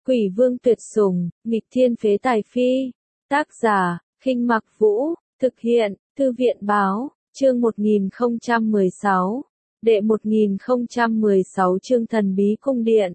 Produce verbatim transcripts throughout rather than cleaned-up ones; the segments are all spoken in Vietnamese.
Quỷ vương tuyệt sủng, nghịch thiên phế tài phi. Tác giả, Khinh Mặc Vũ, thực hiện, Thư viện báo, chương một nghìn không trăm mười sáu, đệ một nghìn không trăm mười sáu chương thần bí cung điện.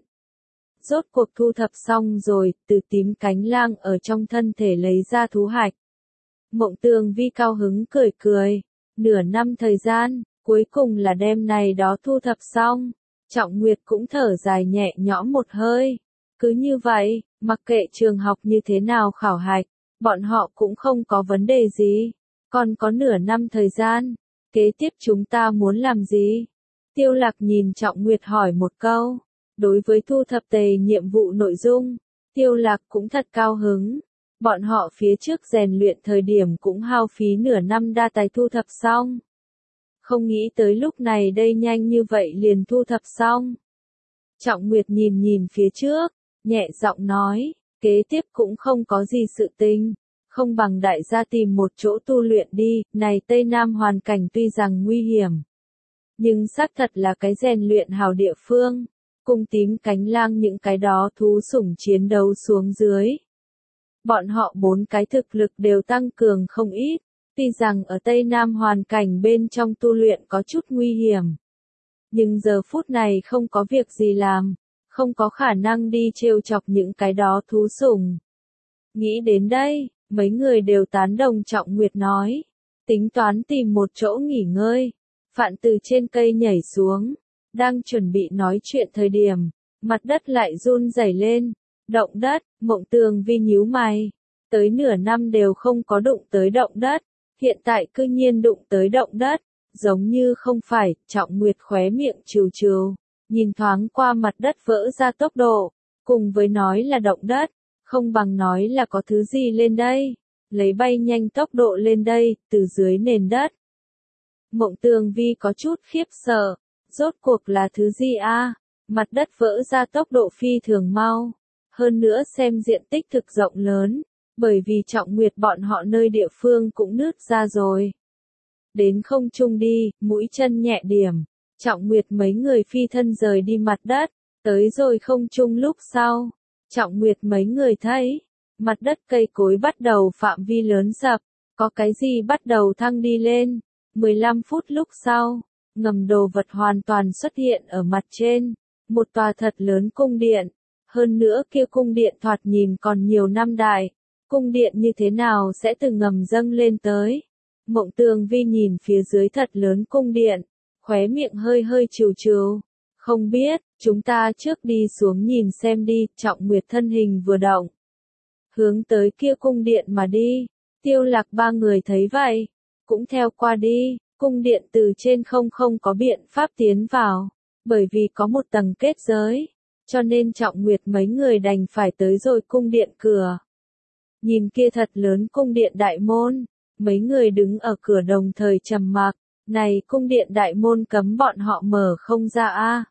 Rốt cuộc thu thập xong rồi, từ tím cánh lang ở trong thân thể lấy ra thú hạch. Mộng Tường Vi cao hứng cười cười, nửa năm thời gian, cuối cùng là đêm này đó thu thập xong. Trọng Nguyệt cũng thở dài nhẹ nhõm một hơi. Cứ như vậy, mặc kệ trường học như thế nào khảo hạch, bọn họ cũng không có vấn đề gì. Còn có nửa năm thời gian, kế tiếp chúng ta muốn làm gì? Tiêu Lạc nhìn Trọng Nguyệt hỏi một câu. Đối với thu thập tề nhiệm vụ nội dung, Tiêu Lạc cũng thật cao hứng. Bọn họ phía trước rèn luyện thời điểm cũng hao phí nửa năm đa tài thu thập xong. Không nghĩ tới lúc này đây nhanh như vậy liền thu thập xong. Trọng Nguyệt nhìn nhìn phía trước, nhẹ giọng nói, kế tiếp cũng không có gì sự tình, không bằng đại gia tìm một chỗ tu luyện đi, này Tây Nam hoàn cảnh tuy rằng nguy hiểm, nhưng xác thật là cái rèn luyện hào địa phương, cùng tím cánh lang những cái đó thú sủng chiến đấu xuống dưới. Bọn họ bốn cái thực lực đều tăng cường không ít, tuy rằng ở Tây Nam hoàn cảnh bên trong tu luyện có chút nguy hiểm. Nhưng giờ phút này không có việc gì làm, không có khả năng đi trêu chọc những cái đó thú sủng. Nghĩ đến đây, mấy người đều tán đồng Trọng Nguyệt nói, tính toán tìm một chỗ nghỉ ngơi. Phạn từ trên cây nhảy xuống, đang chuẩn bị nói chuyện thời điểm, mặt đất lại run rẩy lên, động đất. Mộng Tường Vi nhíu mày, tới nửa năm đều không có đụng tới động đất, hiện tại cư nhiên đụng tới động đất, giống như không phải. Trọng Nguyệt khóe miệng trừ trừ, nhìn thoáng qua mặt đất vỡ ra tốc độ, cùng với nói là động đất, không bằng nói là có thứ gì lên đây, lấy bay nhanh tốc độ lên đây, từ dưới nền đất. Mộng Tường Vi có chút khiếp sợ, rốt cuộc là thứ gì a? Mặt đất vỡ ra tốc độ phi thường mau, hơn nữa xem diện tích thực rộng lớn, bởi vì Trọng Nguyệt bọn họ nơi địa phương cũng nứt ra rồi. Đến không trung đi, mũi chân nhẹ điểm, Trọng Nguyệt mấy người phi thân rời đi mặt đất, tới rồi không trung lúc sau. Trọng Nguyệt mấy người thấy, mặt đất cây cối bắt đầu phạm vi lớn sập, có cái gì bắt đầu thăng đi lên. mười lăm phút lúc sau, ngầm đồ vật hoàn toàn xuất hiện ở mặt trên, một tòa thật lớn cung điện. Hơn nữa kia cung điện thoạt nhìn còn nhiều năm đại, cung điện như thế nào sẽ từ ngầm dâng lên tới. Mộng Tường Vi nhìn phía dưới thật lớn cung điện, khóe miệng hơi hơi trừ trừ. Không biết, chúng ta trước đi xuống nhìn xem đi. Trọng Nguyệt thân hình vừa động, hướng tới kia cung điện mà đi. Tiêu Lạc ba người thấy vậy, cũng theo qua đi. Cung điện từ trên không không có biện pháp tiến vào, bởi vì có một tầng kết giới, cho nên Trọng Nguyệt mấy người đành phải tới rồi cung điện cửa. Nhìn kia thật lớn cung điện đại môn, mấy người đứng ở cửa đồng thời trầm mặc, này cung điện đại môn cấm bọn họ mở không ra a.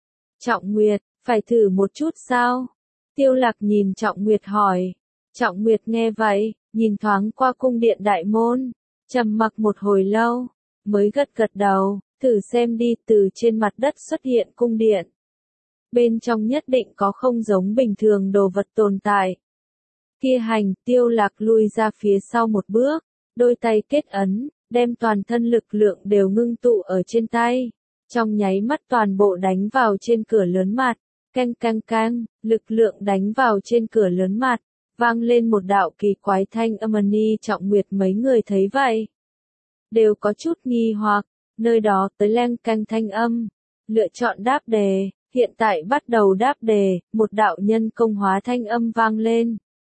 Trọng Nguyệt, phải thử một chút sao? Tiêu Lạc nhìn Trọng Nguyệt hỏi. Trọng Nguyệt nghe vậy, nhìn thoáng qua cung điện đại môn, trầm mặc một hồi lâu, mới gật gật đầu, thử xem đi. Từ trên mặt đất xuất hiện cung điện. Bên trong nhất định có không giống bình thường đồ vật tồn tại. Kia hành. Tiêu Lạc lui ra phía sau một bước, đôi tay kết ấn, đem toàn thân lực lượng đều ngưng tụ ở trên tay. Trong nháy mắt toàn bộ đánh vào trên cửa lớn mặt, canh canh canh, lực lượng đánh vào trên cửa lớn mặt, vang lên một đạo kỳ quái thanh âm. Ni Trọng Nguyệt mấy người thấy vậy, đều có chút nghi hoặc, nơi đó tới leng canh thanh âm, lựa chọn đáp đề. Hiện tại bắt đầu đáp đề, một đạo nhân công hóa thanh âm vang lên.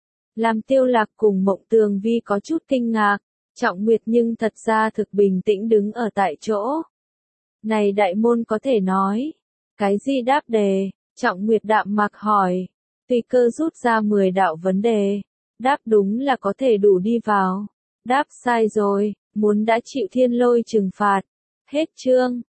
Làm Tiêu Lạc cùng Mộng Tường Vi có chút kinh ngạc, Trọng Nguyệt nhưng thật ra thực bình tĩnh đứng ở tại chỗ. Này đại môn có thể nói, cái gì đáp đề? Trọng Nguyệt đạm mạc hỏi, tùy cơ rút ra mười đạo vấn đề, đáp đúng là có thể đủ đi vào, đáp sai rồi, muốn đã chịu thiên lôi trừng phạt. Hết chương.